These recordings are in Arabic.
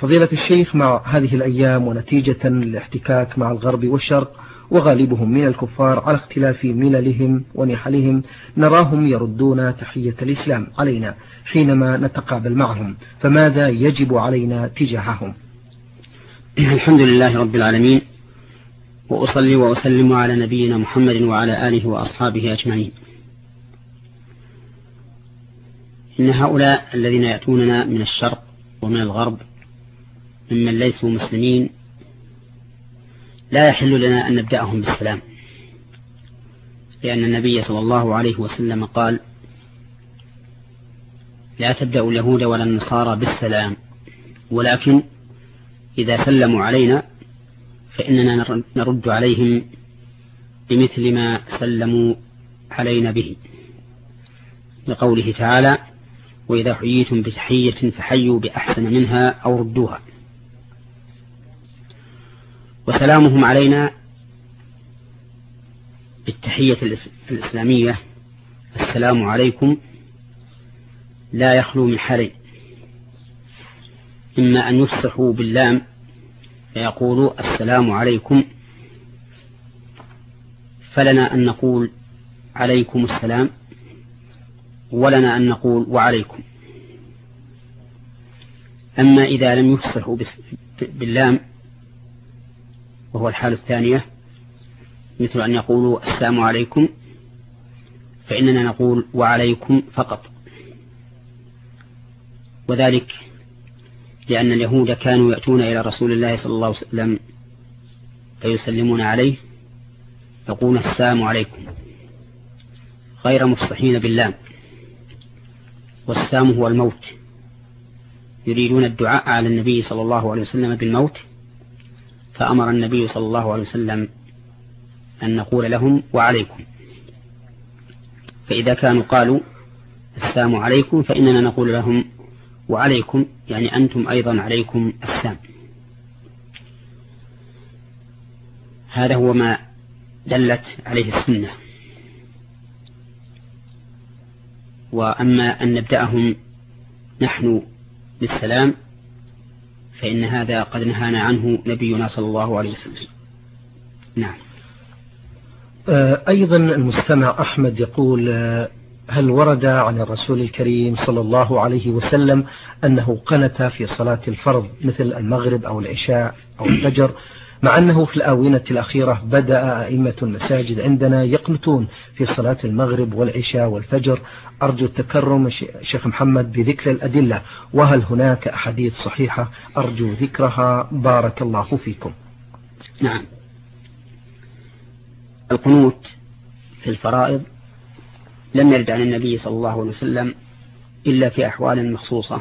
فضيلة الشيخ، مع هذه الأيام ونتيجة الاحتكاك مع الغرب والشرق وغالبهم من الكفار على اختلاف مللهم ونحلهم، نراهم يردون تحية الإسلام علينا حينما نتقابل معهم، فماذا يجب علينا تجاههم؟ الحمد لله رب العالمين، وأصلي وأسلم على نبينا محمد وعلى آله وأصحابه أجمعين. إن هؤلاء الذين يأتوننا من الشرق ومن الغرب ممن ليسوا مسلمين لا يحل لنا أن نبدأهم بالسلام، لأن النبي صلى الله عليه وسلم قال: لا تبدأوا اليهود ولا النصارى بالسلام، ولكن إذا سلموا علينا فإننا نرد عليهم بمثل ما سلموا علينا به، لقوله تعالى: وإذا حييتم بتحية فحيوا بأحسن منها أو ردوها. وسلامهم علينا بالتحية الإسلامية السلام عليكم لا يخلو من حالين: إما أن يفسحوا باللام فيقولوا السلام عليكم، فلنا أن نقول عليكم السلام، ولنا أن نقول وعليكم. أما إذا لم يفسحوا باللام وهو الحال الثانية، مثل أن يقولوا السلام عليكم، فإننا نقول وعليكم فقط. وذلك لأن اليهود كانوا يأتون إلى رسول الله صلى الله عليه وسلم فيسلمون عليه يقولون السلام عليكم غير مفصحين باللام، والسام هو الموت، يريدون الدعاء على النبي صلى الله عليه وسلم بالموت، فأمر النبي صلى الله عليه وسلم أن نقول لهم وعليكم. فإذا كانوا قالوا السلام عليكم فإننا نقول لهم وعليكم، يعني أنتم أيضا عليكم السلام. هذا هو ما دلت عليه السنة. وأما أن نبدأهم نحن بالسلام فإن هذا قد نهانا عنه نبينا صلى الله عليه وسلم. نعم. أيضا المستمع أحمد يقول: هل ورد عن الرسول الكريم صلى الله عليه وسلم أنه قنت في صلاة الفرض مثل المغرب أو العشاء أو الفجر، مع أنه في الآونة الأخيرة بدأ أئمة المساجد عندنا يقنتون في صلاة المغرب والعشاء والفجر؟ أرجو التكرم شيخ محمد بذكر الأدلة، وهل هناك أحاديث صحيحة أرجو ذكرها بارك الله فيكم. نعم. القنوت في الفرائض لم يرد عن النبي صلى الله عليه وسلم إلا في أحوال مخصوصة،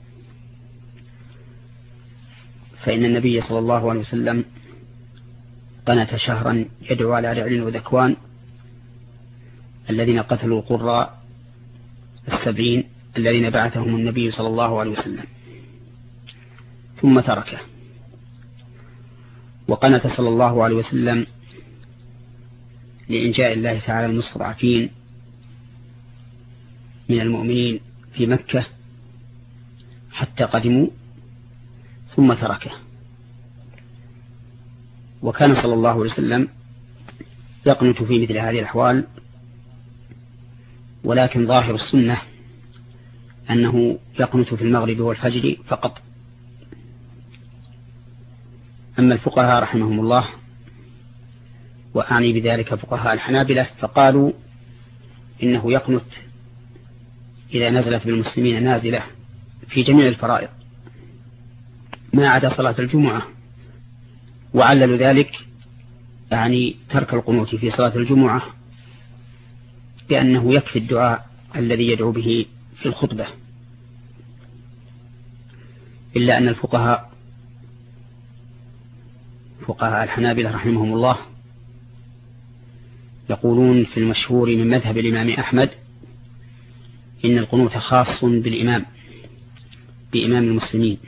فإن النبي صلى الله عليه وسلم قنت شهرا يدعو على رعل وذكوان الذين قتلوا القراء 70 الذين بعثهم النبي صلى الله عليه وسلم، ثم تركه. وقنت صلى الله عليه وسلم لإنجاء الله تعالى المستضعفين من المؤمنين في مكة حتى قدموا، ثم تركه. وكان صلى الله عليه وسلم يقنت في مثل هذه الأحوال، ولكن ظاهر السنة أنه يقنت في المغرب والفجر فقط. أما الفقهاء رحمهم الله، وأعني بذلك فقهاء الحنابلة، فقالوا إنه يقنت إذا نزلت بالمسلمين نازلة في جميع الفرائض ما عدا صلاة الجمعة، وعللوا ذلك يعني ترك القنوت في صلاة الجمعة بأنه يكفي الدعاء الذي يدعو به في الخطبة. إلا أن فقهاء الحنابلة رحمهم الله يقولون في المشهور من مذهب الإمام أحمد إن القنوت خاص بإمام المسلمين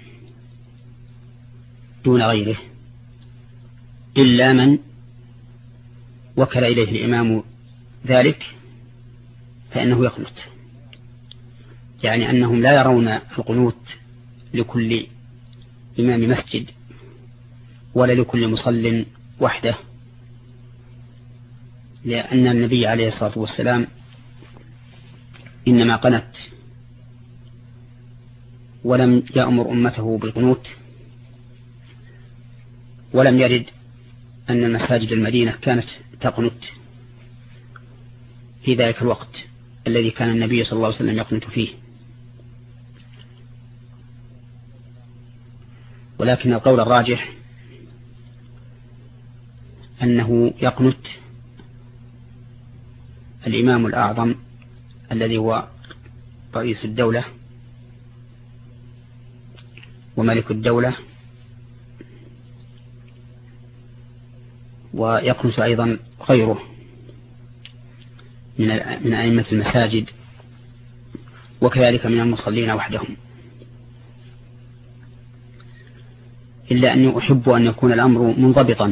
دون غيره، إلا من وكل إليه الإمام ذلك فإنه يقنت، يعني أنهم لا يرون القنوت لكل إمام مسجد ولا لكل مصل وحده، لأن النبي عليه الصلاة والسلام إنما قنت ولم يأمر أمته بالقنوت، ولم يرد أن المساجد المدينة كانت تقنت في ذلك الوقت الذي كان النبي صلى الله عليه وسلم يقنت فيه. ولكن القول الراجح أنه يقنت الإمام الأعظم الذي هو رئيس الدولة وملك الدولة، ويقنت أيضا غيره من أئمة المساجد، وكذلك من المصلين وحدهم. إلا أني أحب أن يكون الأمر منضبطا،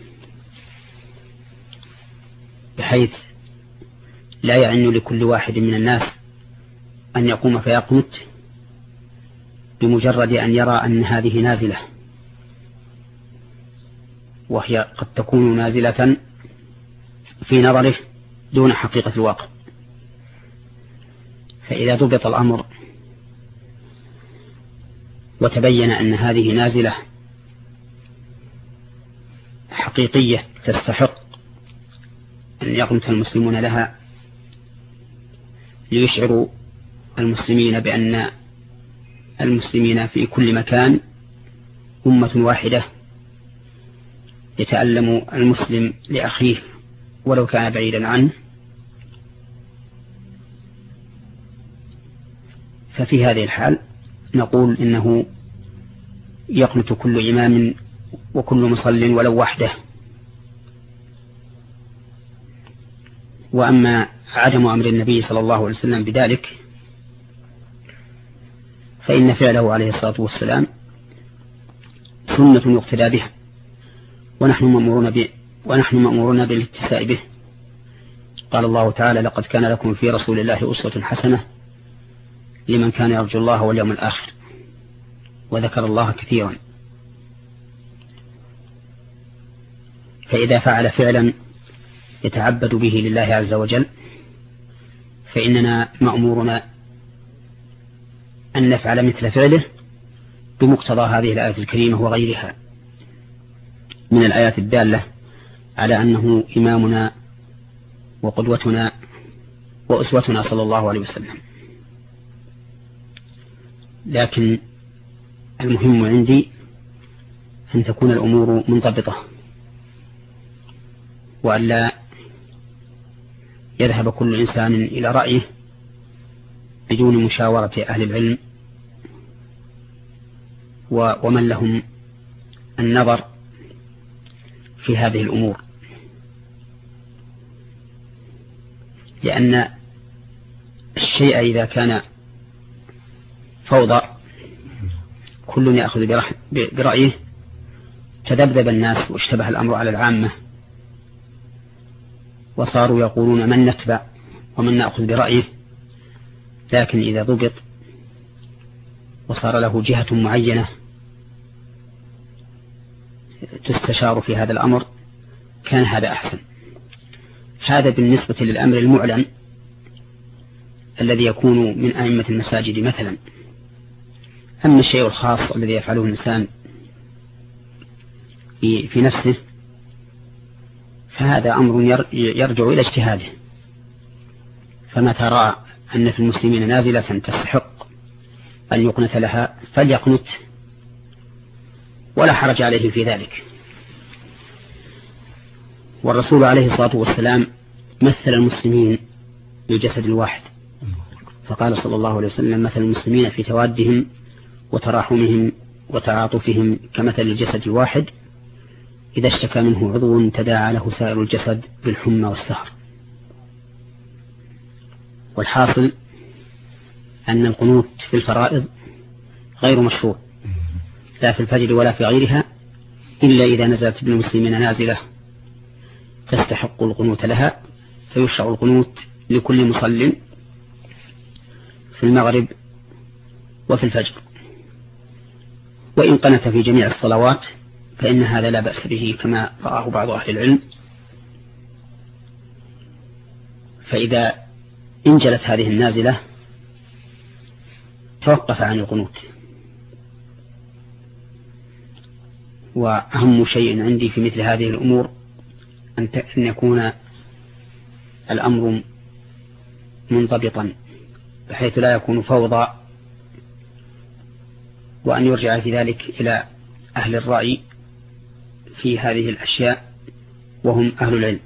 بحيث لا يعن لكل واحد من الناس أن يقوم فيقنت بمجرد أن يرى أن هذه نازلة، وهي قد تكون نازلة في نظره دون حقيقة الواقع. فإذا ضبط الأمر وتبين أن هذه نازلة حقيقية تستحق أن يقنت المسلمون لها ليشعروا المسلمين بأن المسلمين في كل مكان أمة واحدة، يتألم المسلم لأخيه ولو كان بعيدا عنه، ففي هذه الحال نقول إنه يقنت كل إمام وكل مصل ولو وحده. وأما عدم أمر النبي صلى الله عليه وسلم بذلك فإن فعله عليه الصلاة والسلام سنة يقتدى بها، ونحن مأمورون بالاتساء به. قال الله تعالى: لقد كان لكم في رسول الله أسوة حسنة لمن كان يرجو الله واليوم الآخر، وذكر الله كثيرا. فإذا فعل فعلا يتعبد به لله عز وجل فإننا مأمورون أن نفعل مثل فعله بمقتضى هذه الآية الكريمة وغيرها من الآيات الدالة على أنه إمامنا وقدوتنا وأسوتنا صلى الله عليه وسلم. لكن المهم عندي أن تكون الأمور منضبطة، وألا يذهب كل إنسان إلى رأيه بدون مشاورة أهل العلم ومن لهم النظر في هذه الأمور، لأن الشيء إذا كان فوضى كل يأخذ برأيه تذبذب الناس واشتبه الأمر على العامة، وصاروا يقولون من نتبع ومن نأخذ برأيه. لكن إذا ضبط وصار له جهة معينة تستشار في هذا الأمر كان هذا أحسن. هذا بالنسبة للأمر المعلن الذي يكون من أئمة المساجد مثلا. أما الشيء الخاص الذي يفعله الإنسان في نفسه فهذا أمر يرجع إلى اجتهاده، فما ترى أن في المسلمين نازلة تستحق أن يقنت لها فليقنت ولا حرج عليه في ذلك. والرسول عليه الصلاة والسلام مثل المسلمين بالجسد الواحد، فقال صلى الله عليه وسلم: مثل المسلمين في توادهم وتراحمهم وتعاطفهم كمثل الجسد الواحد إذا اشتكى منه عضو تداعى له سائر الجسد بالحمى والسهر. والحاصل أن القنوت في الفرائض غير مشروع لا في الفجر ولا في غيرها، إلا إذا نزلت بالمسلمين نازلة تستحق القنوت لها، فيشرع القنوت لكل مصل في المغرب وفي الفجر. وإن قنت في جميع الصلوات فإن هذا لا بأس به كما رآه بعض أهل العلم. فإذا انجلت هذه النازلة توقف عن القنوت. وأهم شيء عندي في مثل هذه الأمور أن يكون الأمر منضبطا بحيث لا يكون فوضى، وأن يرجع في ذلك إلى أهل الرأي في هذه الأشياء وهم أهل العلم.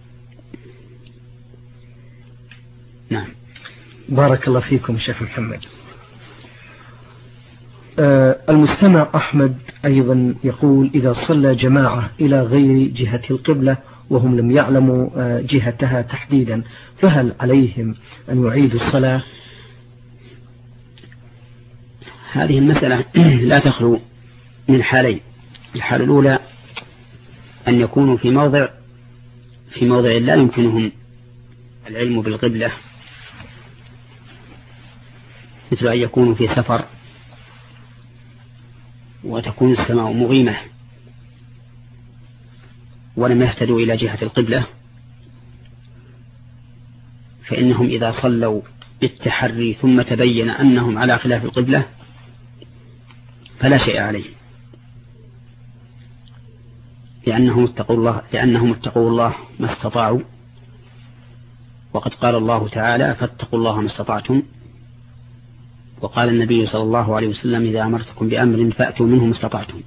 نعم. بارك الله فيكم شيخ محمد. المستمع أحمد أيضا يقول: إذا صلى جماعة إلى غير جهة القبلة وهم لم يعلموا جهتها تحديدا، فهل عليهم أن يعيدوا الصلاة؟ هذه المسألة لا تخلو من حالين. الحالة الأولى أن يكونوا في موضع لا يمكنهم العلم بالقبلة، مثل أن يكونوا في سفر وتكون السماء مغيمة ولم يهتدوا إلى جهة القبلة، فإنهم إذا صلوا بالتحري ثم تبين أنهم على خلاف القبلة فلا شيء عليهم، لأنهم اتقوا الله ما استطاعوا، وقد قال الله تعالى: فاتقوا الله ما استطعتم. وقال النبي صلى الله عليه وسلم: إذا أمرتكم بأمر فأتوا منه ما استطعتم.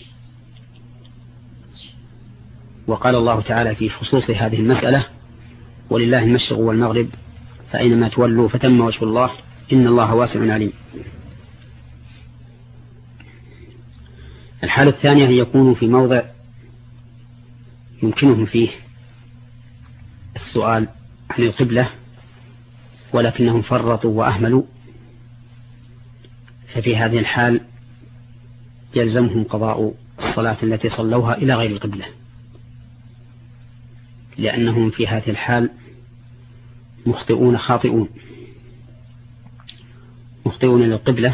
وقال الله تعالى في خصوص هذه المسألة: ولله المشرق والمغرب فأينما تولوا فتم وجه الله إن الله واسع عليم. الحالة الثانية أن يكونوا في موضع يمكنهم فيه السؤال عن القبلة ولكنهم فرطوا وأهملوا، ففي هذه الحال يلزمهم قضاء الصلاة التي صلوها إلى غير القبلة، لأنهم في هذه الحال خاطئون للقبلة،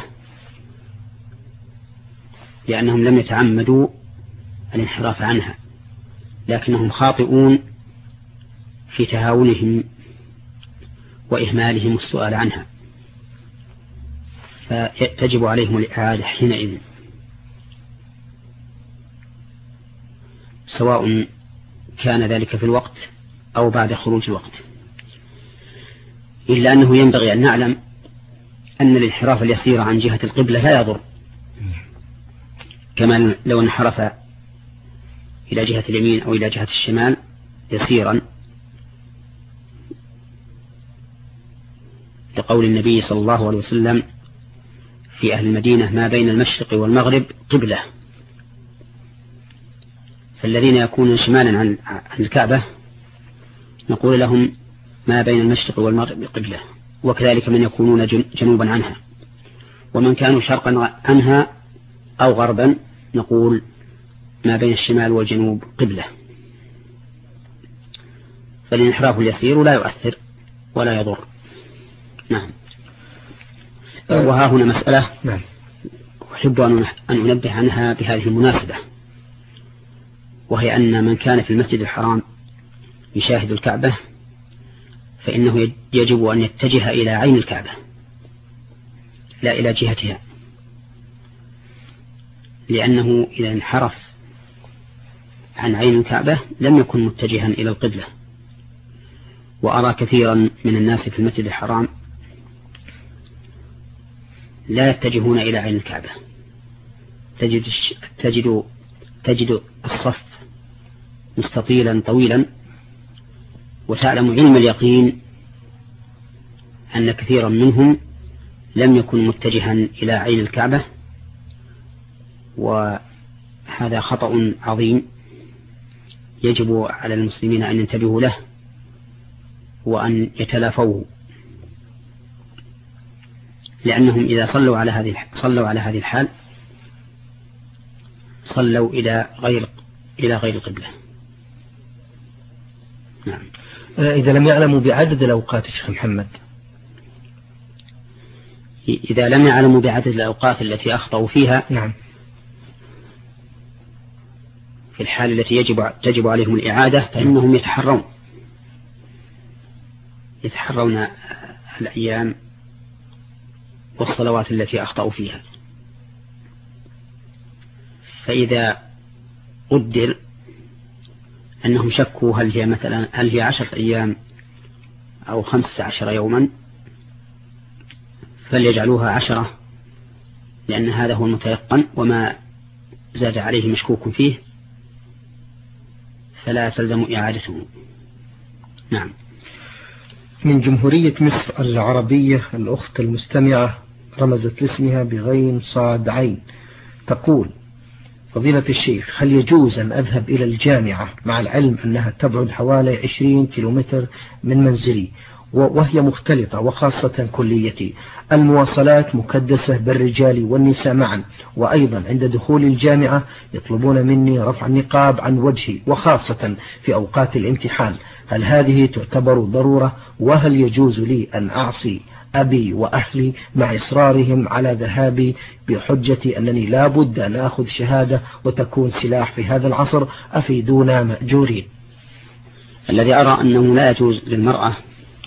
لأنهم لم يتعمدوا الانحراف عنها، لكنهم خاطئون في تهاونهم وإهمالهم السؤال عنها، فتجب عليهم الإعادة حينئذ، سواء كان ذلك في الوقت أو بعد خروج الوقت. إلا أنه ينبغي أن نعلم أن الانحراف اليسير عن جهة القبلة لا يضر، كما لو انحرف إلى جهة اليمين أو إلى جهة الشمال يسيرا، لقول النبي صلى الله عليه وسلم في أهل المدينة: ما بين المشرق والمغرب قبلة. فالذين يكونون شمالا عن الكعبة نقول لهم: ما بين المشرق والمغرب قبلة. وكذلك من يكونون جنوبا عنها، ومن كانوا شرقا عنها أو غربا نقول: ما بين الشمال والجنوب قبلة. فالانحراف اليسير لا يؤثر ولا يضر. نعم. وها هنا مسألة أحب أن أنبه عنها بهذه المناسبة، وهي أن من كان في المسجد الحرام يشاهد الكعبة فإنه يجب أن يتجه إلى عين الكعبة لا إلى جهتها، لأنه إذا انحرف عن عين الكعبة لم يكن متجها إلى القبلة. وأرى كثيرا من الناس في المسجد الحرام لا يتجهون إلى عين الكعبة، تجد الصف مستطيلا طويلا، وتعلم علم اليقين أن كثيرا منهم لم يكن متجها إلى عين الكعبة، وهذا خطأ عظيم يجب على المسلمين أن ينتبهوا له وأن يتلافوه، لأنهم إذا صلوا على هذه الحال صلوا إلى غير القبلة. نعم. إذا لم يعلموا بعدد الأوقات شيخ محمد، إذا لم يعلموا بعدد الأوقات التي أخطأوا فيها، نعم، في الحال التي تجب عليهم الإعادة فإنهم يتحرون الأيام والصلوات التي أخطأوا فيها. فإذا قدر أنهم شكوا هل هي 10 أيام أو 15 يوما فليجعلوها 10 لأن هذا هو المتيقن، وما زاد عليه مشكوك فيه فلا تلزم إعادته. نعم. من جمهورية مصر العربية الأخت المستمعة رمزت لاسمها بغين صاد عين تقول: فضيلة الشيخ، هل يجوز أن أذهب إلى الجامعة مع العلم أنها تبعد حوالي 20 كيلومتر من منزلي وهي مختلطة وخاصة كليتي؟ المواصلات مكدسة بالرجال والنساء معا، وأيضا عند دخول الجامعة يطلبون مني رفع النقاب عن وجهي وخاصة في أوقات الامتحان. هل هذه تعتبر ضرورة؟ وهل يجوز لي أن أعصي أبي وأهلي مع إصرارهم على ذهابي بحجة أنني لا بد أن أخذ شهادة وتكون سلاح في هذا العصر؟ أفيدونا مأجورين. الذي أرى أنه لا يجوز للمرأة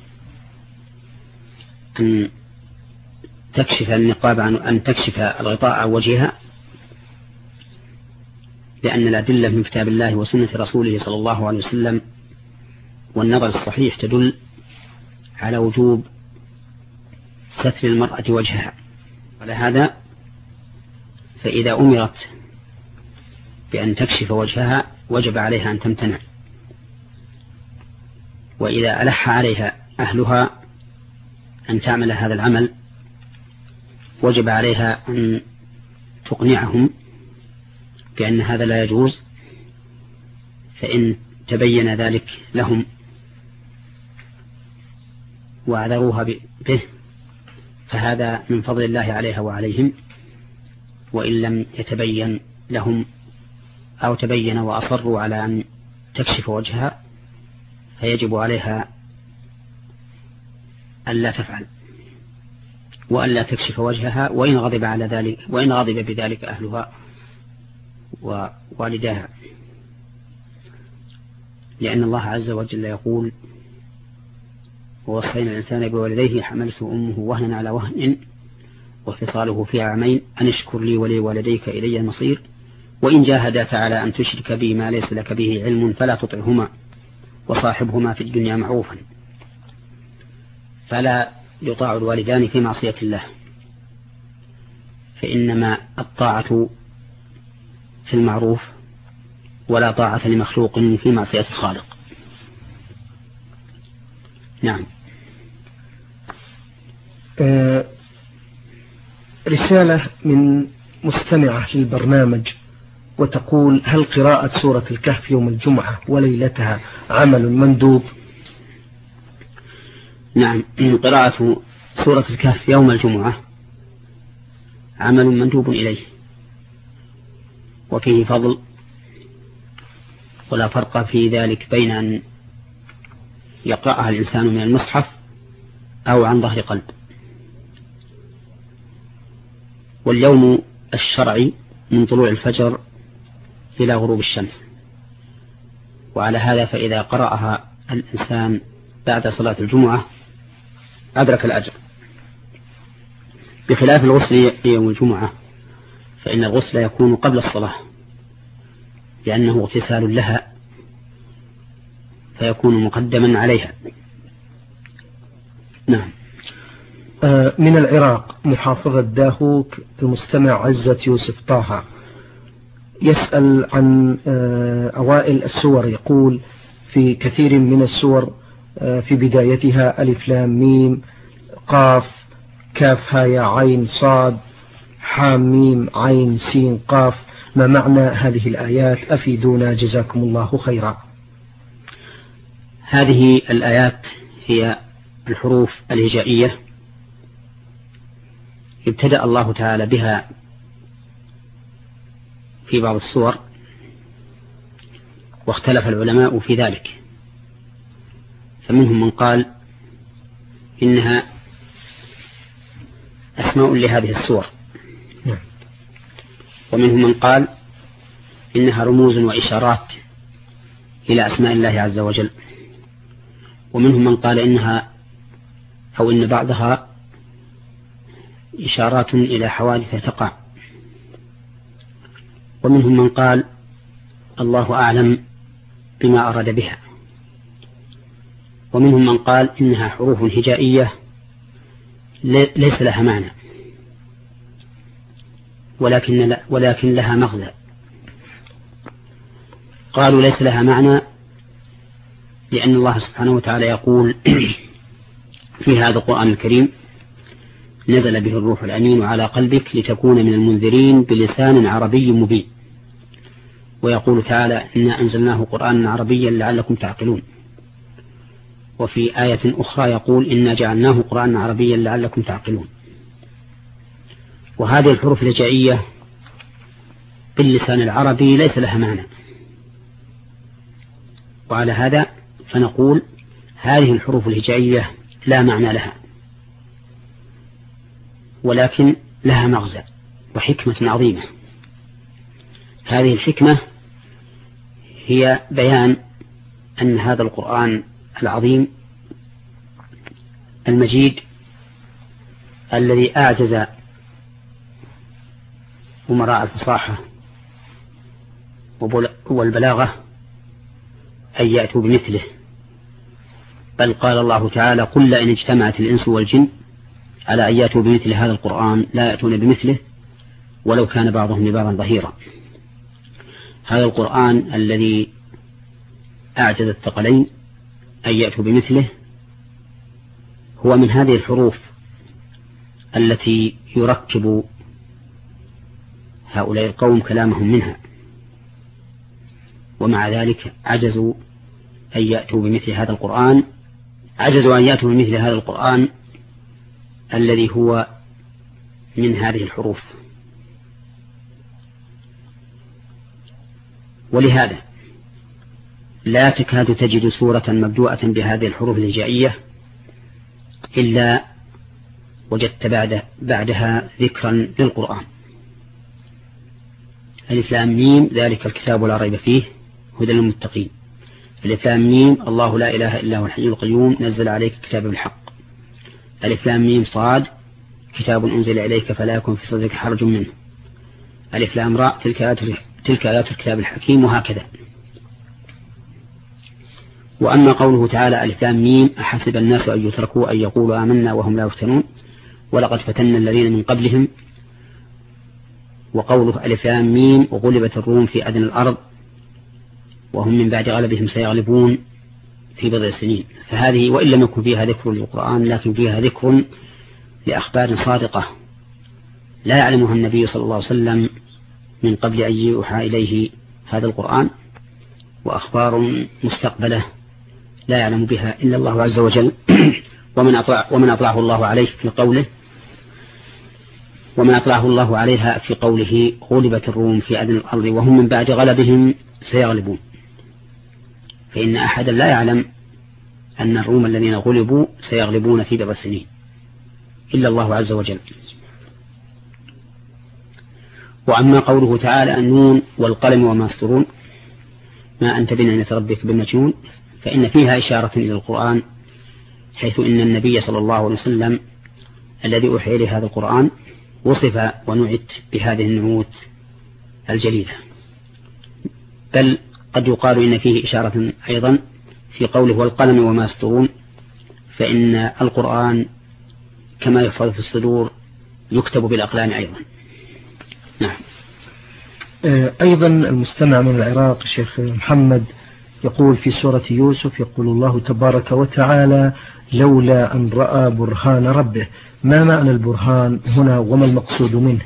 أن تكشف النقاب أن تكشف الغطاء عن وجهها، لأن الأدلة من كتاب الله وسنة رسوله صلى الله عليه وسلم والنظر الصحيح تدل على وجوب ستر المرأة وجهها. على هذا فإذا أمرت بأن تكشف وجهها وجب عليها أن تمتنع، وإذا ألح عليها أهلها أن تعمل هذا العمل وجب عليها أن تقنعهم بأن هذا لا يجوز، فإن تبين ذلك لهم وعذروها به فهذا من فضل الله عليها وعليهم، وإن لم يتبين لهم أو تبين وأصروا على أن تكشف وجهها فيجب عليها ألا تفعل وألا تكشف وجهها، وإن غضب بذلك أهلها ووالداها، لأن الله عز وجل يقول: ووصينا الإنسان بوالديه حملته أمه وهنا على وهن وفصاله في عامين أن اشكر لي ولوالديك إلي المصير وإن جاهداك على أن تشرك بي ما ليس لك به علم فلا تطعهما وصاحبهما في الدنيا معروفا. فلا يطاع الوالدان في معصية الله، فإنما الطاعة في المعروف، ولا طاعة لمخلوق في معصية الخالق. نعم. رسالة من مستمعة للبرنامج وتقول: هل قراءة سورة الكهف يوم الجمعة وليلتها عمل مندوب؟ نعم، قراءة سورة الكهف يوم الجمعة عمل مندوب إليه، وفيه فضل، ولا فرق في ذلك بين أن يقرأها الإنسان من المصحف أو عن ظهر قلب. واليوم الشرعي من طلوع الفجر إلى غروب الشمس، وعلى هذا فإذا قرأها الإنسان بعد صلاة الجمعة أدرك الأجر، بخلاف الغسل يوم الجمعة فإن الغسل يكون قبل الصلاة لأنه اغتسال لها فيكون مقدما عليها. نعم. من العراق محافظة داهوك المستمع عزة يوسف طه يسأل عن أوائل السور، يقول: في كثير من السور في بدايتها ألف لام ميم قاف كاف هاء عين صاد حام ميم عين سين قاف، ما معنى هذه الآيات؟ أفيدونا جزاكم الله خيرا. هذه الآيات هي الحروف الهجائية ابتدأ الله تعالى بها في بعض السور، واختلف العلماء في ذلك، فمنهم من قال إنها أسماء لهذه السور، ومنهم من قال إنها رموز وإشارات إلى أسماء الله عز وجل. ومنهم من قال إنها أو إن بعضها إشارات إلى حوادث تقع. ومنهم من قال الله أعلم بما أراد بها. ومنهم من قال إنها حروف هجائية ليس لها معنى ولكن لها مغزى. قالوا ليس لها معنى لأن الله سبحانه وتعالى يقول في هذا القرآن الكريم نزل به الروح الأمين على قلبك لتكون من المنذرين بلسان عربي مبين. ويقول تعالى إنا أنزلناه قرآنا عربيا لعلكم تعقلون. وفي آية أخرى يقول إنا جعلناه قرآنا عربيا لعلكم تعقلون. وهذه الحروف الهجائية باللسان العربي ليس لها معنى، وعلى هذا فنقول هذه الحروف الهجائية لا معنى لها، ولكن لها مغزى وحكمة عظيمة. هذه الحكمة هي بيان أن هذا القرآن العظيم المجيد الذي أعجز أمراء الفصاحة والبلاغة أن يأتوا بمثله، بل قال الله تعالى قل لئن اجتمعت الإنس والجن على أن يأتوا بمثل هذا القرآن لا يأتون بمثله ولو كان بعضهم لبعض ظهيرا. هذا القرآن الذي أعجز الثقلين أن يأتوا بمثله هو من هذه الحروف التي يركب هؤلاء القوم كلامهم منها، ومع ذلك عجزوا أن يأتوا بمثل هذا القرآن، عجزوا أن يأتوا بمثل هذا القرآن الذي هو من هذه الحروف. ولهذا لا تكاد تجد سورة مبدوءة بهذه الحروف الهجائية إلا وجدت بعدها ذكرا للقرآن. ألف لام ميم ذلك الكتاب لا ريب فيه هدى للمتقين. ألف لام ميم الله لا إله إلا هو الحي القيوم نزل عليك الكتاب بالحق. ألف لام ميم صاد كتاب أنزل إليك فلا يكن في صدرك حرج منه. ألف لام راء تلك آيات الكتاب الحكيم، وهكذا. وأما قوله تعالى ألف لام ميم أحسب الناس أن يتركوا أن يقولوا آمنا وهم لا يفتنون ولقد فتنا الذين من قبلهم. وقوله ألف لام ميم وغلبت الروم في أدنى الأرض وهم من بعد غلبهم سيغلبون في بضع سنين. فهذه وإن لم يكن فيها ذكر للقرآن لكن فيها ذكر لأخبار صادقة لا يعلمها النبي صلى الله عليه وسلم من قبل أن يوحى إليه هذا القرآن، وأخبار مستقبلة لا يعلم بها إلا الله عز وجل. ومن أطلعه الله عليه في قوله ومن أطلعه الله عليها في قوله غلبت الروم في أدنى الأرض وهم من بعد غلبهم سيغلبون. فإن أحدا لا يعلم أن الروم الذين غلبوا سيغلبون في بضع سنين إلا الله عز وجل. وأما قوله تعالى النون والقلم وما يسطرون ما أنت بنعمة ربك بمجنون، فإن فيها إشارة إلى القرآن، حيث إن النبي صلى الله عليه وسلم الذي أوحي إليه هذا القرآن وصف ونعت بهذه النعوت الجليلة. بل قد يقال إن فيه إشارة أيضا في قوله والقلم وما يسطرون، فإن القرآن كما يحفظ في الصدور يكتب بالأقلام أيضا. نعم. أيضا المستمع من العراق الشيخ محمد يقول في سورة يوسف يقول الله تبارك وتعالى لولا أن رأى برهان ربه، ما معنى البرهان هنا وما المقصود منه؟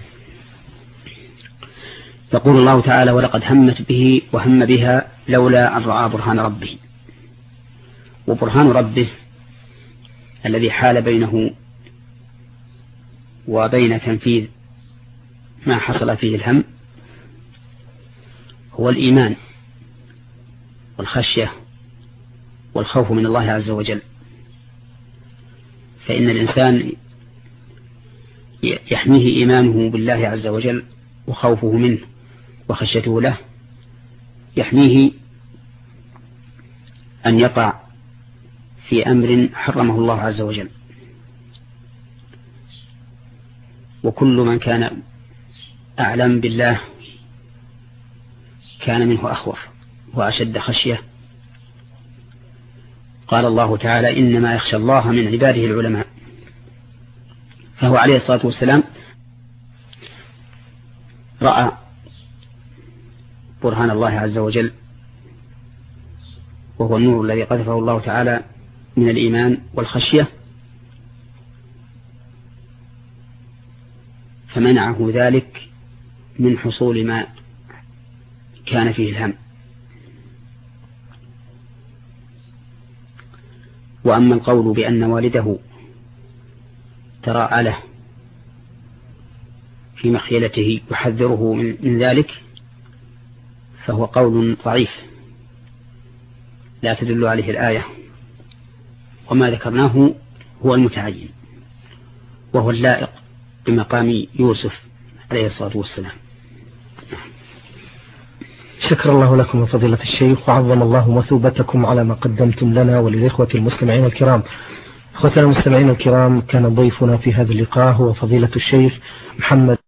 يقول الله تعالى ولقد همت به وهم بها لولا أن رأى برهان ربه. وبرهان ربه الذي حال بينه وبين تنفيذ ما حصل فيه الهم هو الإيمان والخشية والخوف من الله عز وجل. فإن الإنسان يحميه إيمانه بالله عز وجل وخوفه منه وخشيته له يحميه أن يقع في أمر حرمه الله عز وجل. وكل من كان أعلم بالله كان منه أخوف وأشد خشية. قال الله تعالى: إنما يخشى الله من عباده العلماء. فهو عليه الصلاة والسلام رأى برهان الله عز وجل، وهو النور الذي قذفه الله تعالى من الإيمان والخشية، فمنعه ذلك من حصول ما كان فيه الهم. وأما القول بأن والده تراءى له في مخيلته يحذره من ذلك فهو قول ضعيف لا تدل عليه الآية، وما ذكرناه هو المتعين وهو اللائق بمقام يوسف عليه الصلاة والسلام. شكر الله لكم فضيلة الشيخ، وعظم الله مثوبتكم على ما قدمتم لنا وللإخوة المستمعين الكرام. إخوتنا المستمعين الكرام، كان ضيفنا في هذا اللقاء هو فضيلة الشيخ محمد